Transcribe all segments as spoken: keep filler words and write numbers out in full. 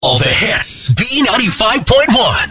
All the hits. B ninety-five point one.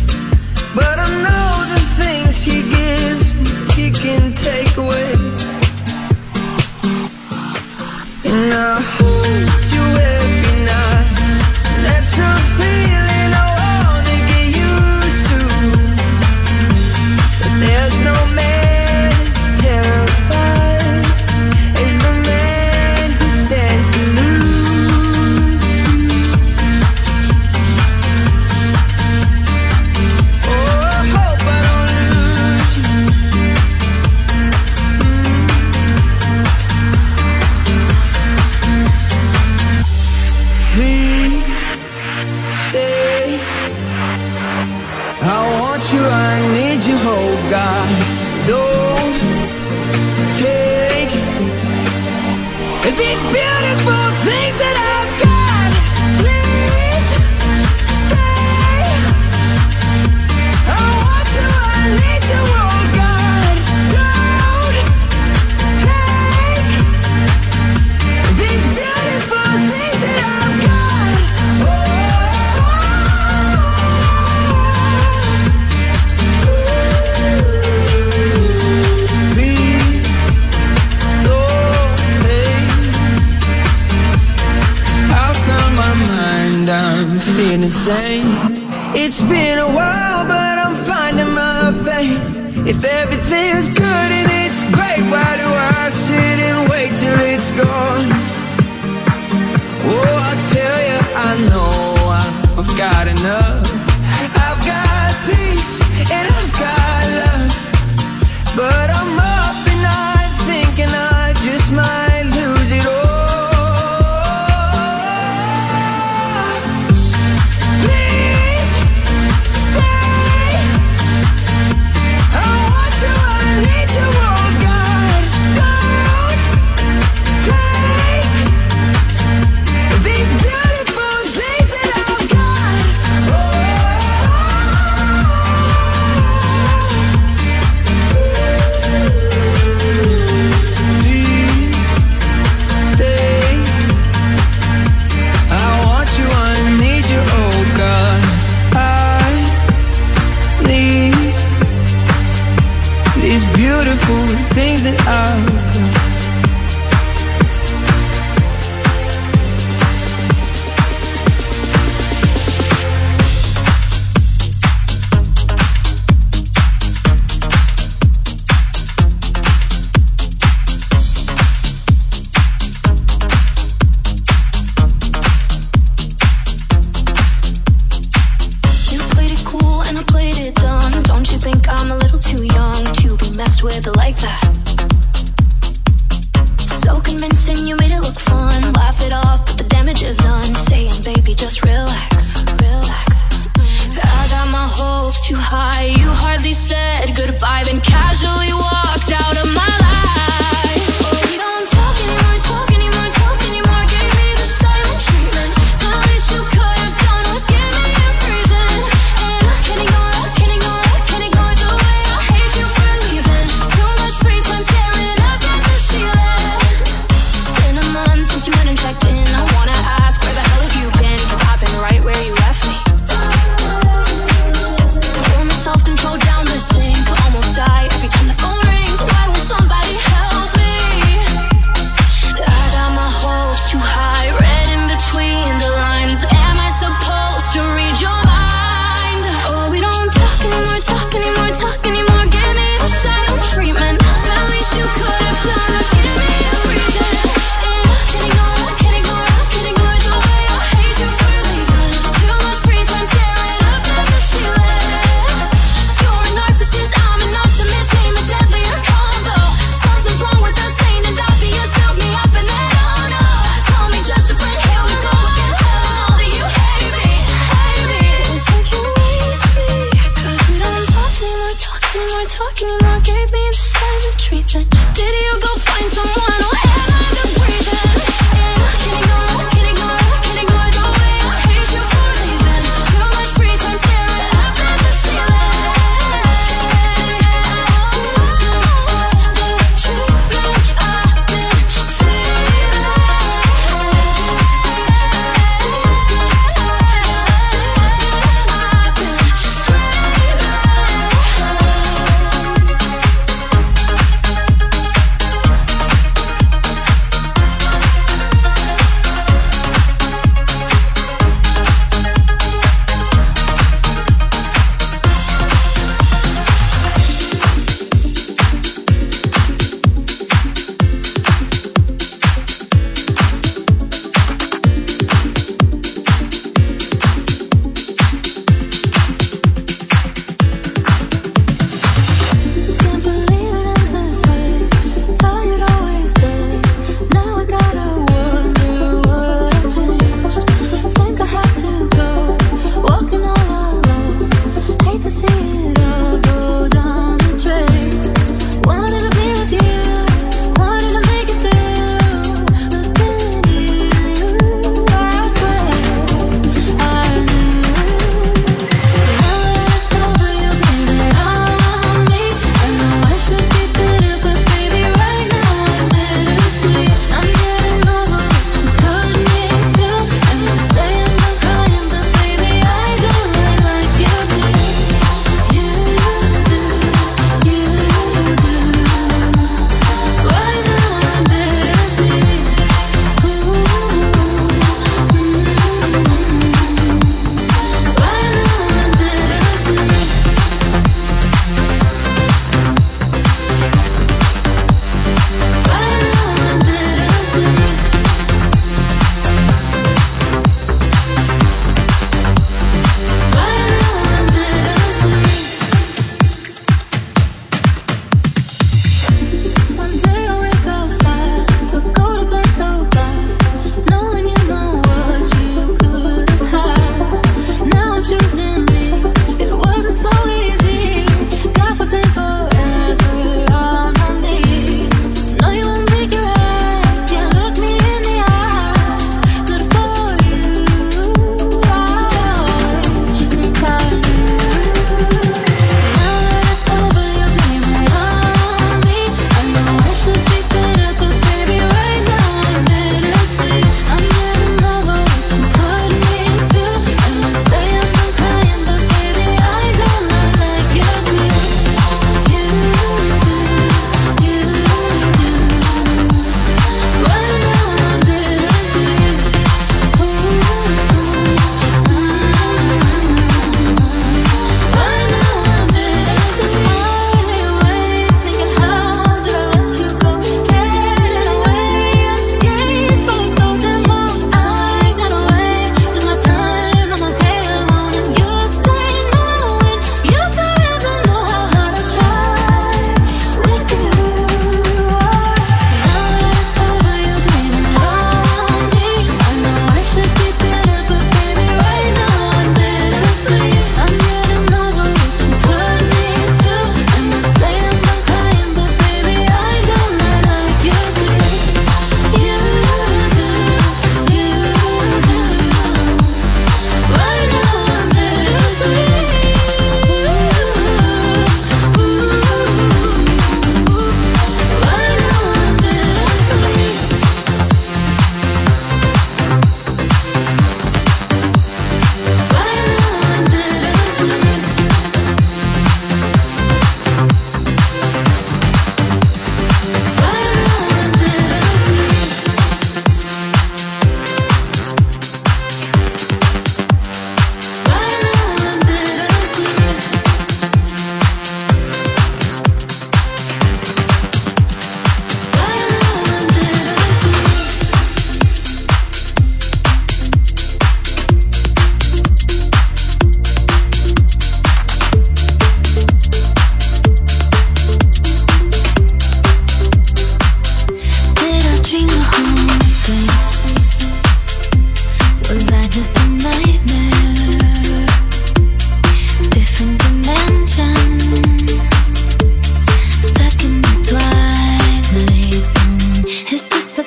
But I know the things he gives me, he can take away. these beautiful things that I've got. Please stay. I want you, I need you, oh God. Don't take these beautiful things that I've got. I'm feeling insane. It's been a while, but I'm finding my faith. If everything's good and it's great, why do I sit and wait till it's gone? Oh, I tell you, I know I've got enough. I've got peace and I've got love, but I'm up and I'm thinking I just might lose it all. Please stay. I want you,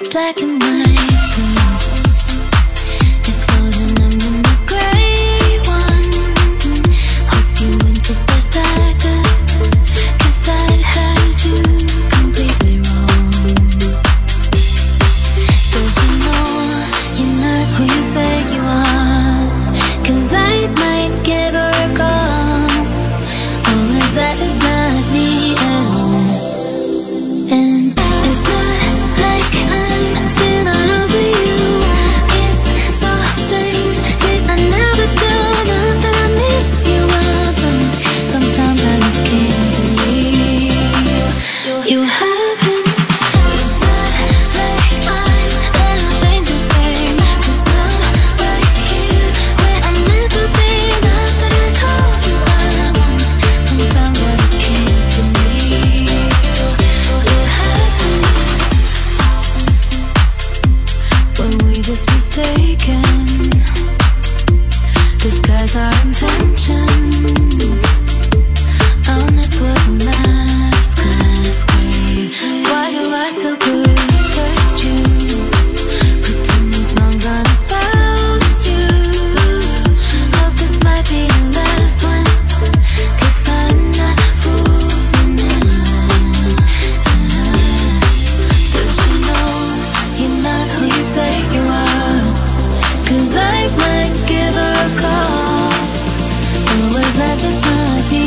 black and white. It's loading, I'm in the gray one. Hope you went the best I could, 'cause I had you completely wrong. 'Cause you know you're not who you say you are. 'Cause I might give her a call. Or is that just not me at all? And it's not like I'm still not over you. It's so strange, 'cause I never do. Not that I miss you, but sometimes I just can't believe you haven't. It's not like I'm gonna change a thing, 'cause I'm right here where I'm meant to be. Not that I told you I won't. Sometimes I just can't believe you haven't. When we just mistaken, disguise our intentions. Honest was a mask. Why do I still protect you? Pretend these songs aren't about you. Hope this might be the last one, 'cause I'm not fooling anyone. Does you know you're not who you say you are? 'Cause I might give her a call. Or was that just not me?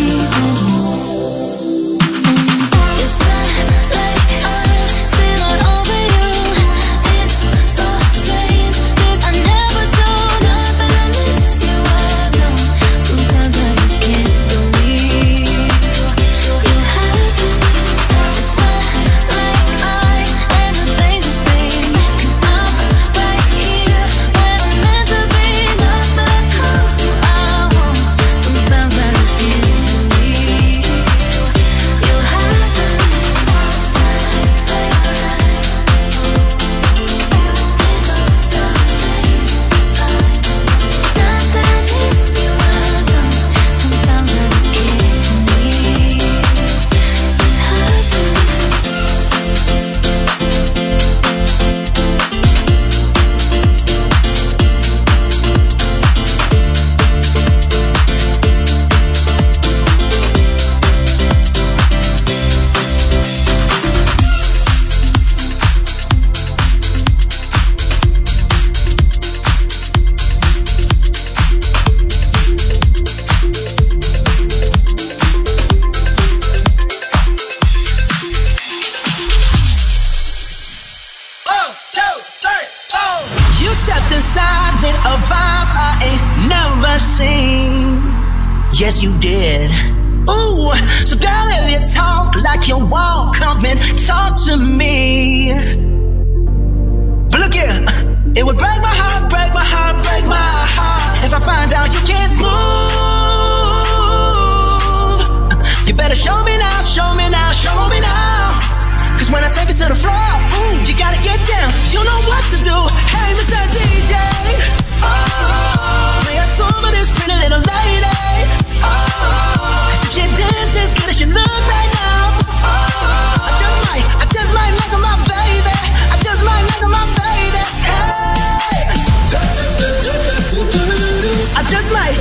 It's not like I'm still not over you. It's so strange, 'cause I never do. Not that I miss you, I don't. Sometimes I just can't believe you haven't. It's not like I am a change of thing, 'cause I'm right here where I'm meant to be. Not that I told you I won't. Sometimes I just can't believe you haven't. Not that I miss you, I don't. Sometimes I just can't believe you haven't. You stepped inside with a vibe I ain't never seen. Yes, you did. Ooh, so girl, if you talk like you won't, come and talk to me. But look here, it would break my heart, break my heart, break my heart if I find out you can't move. You better show me now, show me now, show me now. 'Cause when I take it to the floor, ooh, you gotta get down. You know what to do. Hey, Mister D J, oh, play a song for this pretty little lady. Oh, 'cause if she dances as good as you look right now, oh, I just might, I just might make her my baby. I just might make her my baby. Hey, I just might.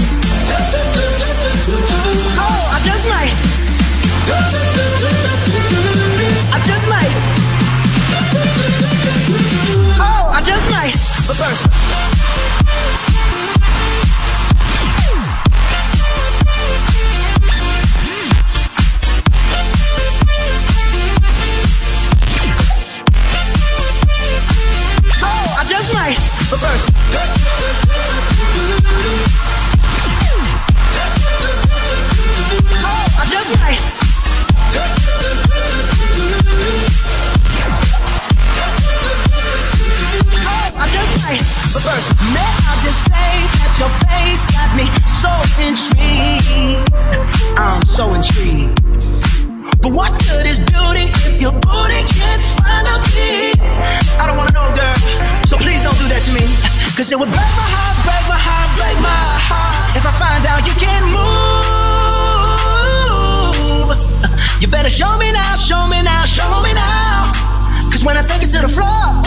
Oh, I just might. I just might. Oh, I just might. But first, oh, I just might. But first, oh, I just might. I just might, but first, may I just say that your face got me so intrigued. I'm so intrigued. But what good is beauty if your booty can't find a beat? I don't wanna know, girl, so please don't do that to me. 'Cause it would break my heart, break my heart, break my heart if I find out you can't move. You better show me now, show me now, show me now. 'Cause when I take it to the floor,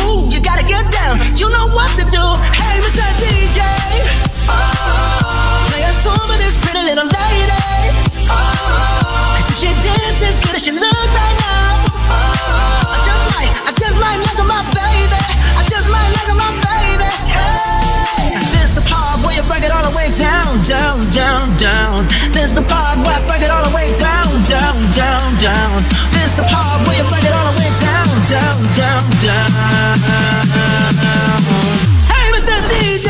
so hard, will you bring it all the way down, down, down, down? Hey, Mister D J.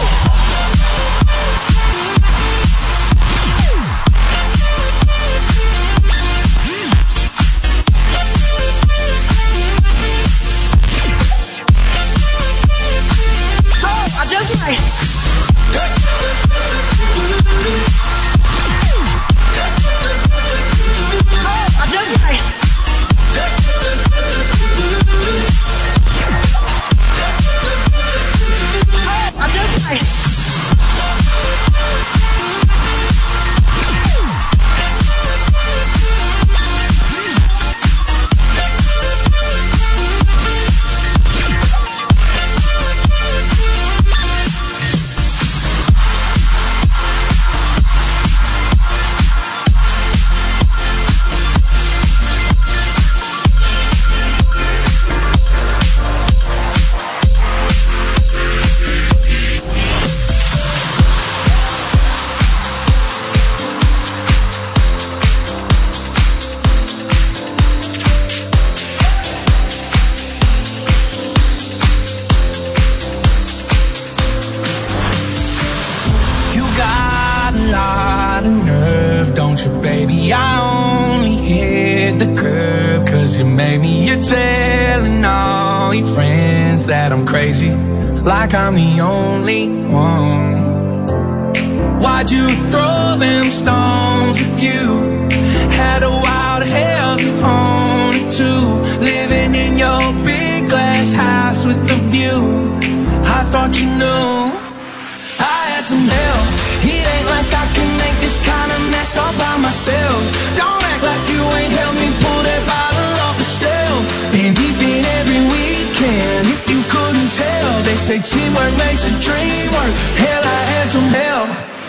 I just might. I just might. I just might. Baby, I only hit the curb 'cause you made me. You're telling all your friends that I'm crazy, like I'm the only one. Why'd you throw them stones if you had a wild hell on it too? Living in your big glass house with a view. I thought you knew I had some help. It ain't like I can make this kind of mess all by myself. Don't act like you ain't helped me pull that bottle off the shelf. Been deep in every weekend, if you couldn't tell. They say teamwork makes a dream work. Hell, I had some help.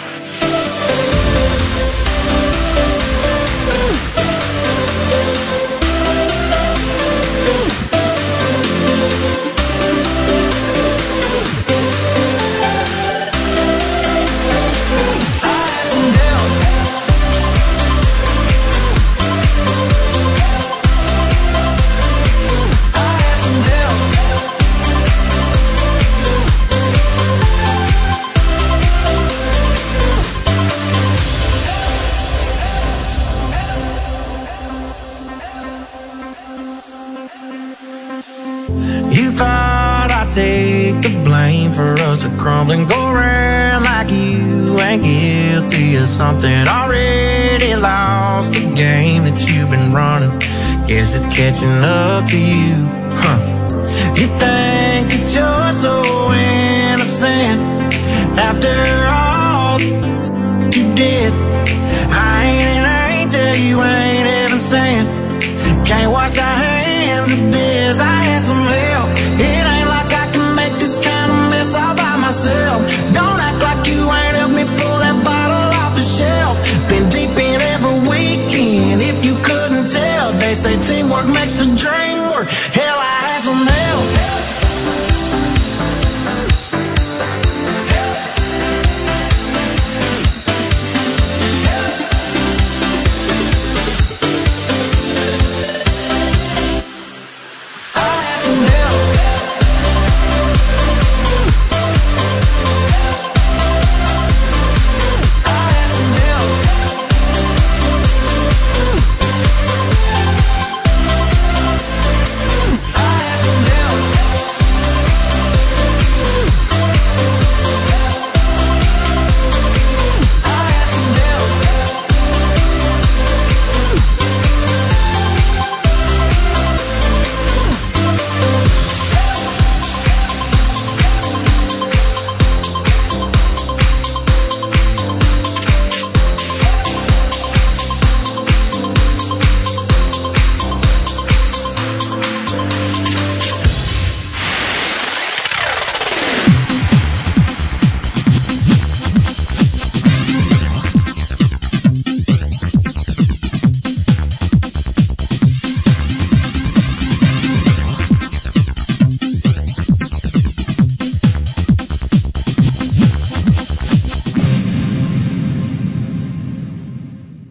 Take the blame for us to crumble and go around like you ain't guilty of something. Already lost the game that you've been running. Guess it's catching up to you.